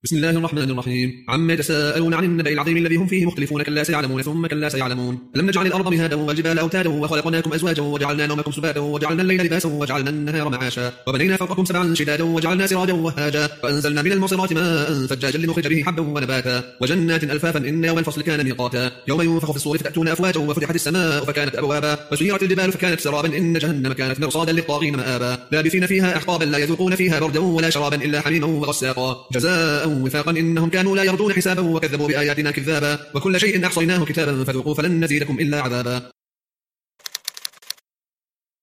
بسم الله الرحمن الرحيم. عما يتساءلون عن النبأ العظيم الذي هم فيه مختلفون كلا سيعلمون ثم كلا سيعلمون. ألم نجعل الأرض مهادا والجبال أوتادا وخلقناكم أزواجا وجعلنا نومكم سباتا وجعلنا الليل لباسا وجعلنا النهار معاشا وبنينا فوقكم سبعا شدادا وجعلنا سراجا وهاجا وأنزلنا من المعصرات ماء ثجاجا لنخرج به حبا ونباتا وجنات ألفافا إن يوم الفصل كان ميقاتا يوم ينفخ في الصور فتأتون أفواجا وفتحت السماء فكانت أبوابا وسيرت الجبال فكانت سرابا إن جهنم كانت مرصادا للطاغين مآبا لابثين فيها أحقابا لا يذوقون فيها بردا ولا شرابا إلا حميما وغساقا جزاء وفاقا إنهم كانوا لا يرجون حسابا وكذبوا بآياتنا كذابا وكل شيء أحصيناه كتابا فذوقوا فلن نزيدكم إلا عذابا.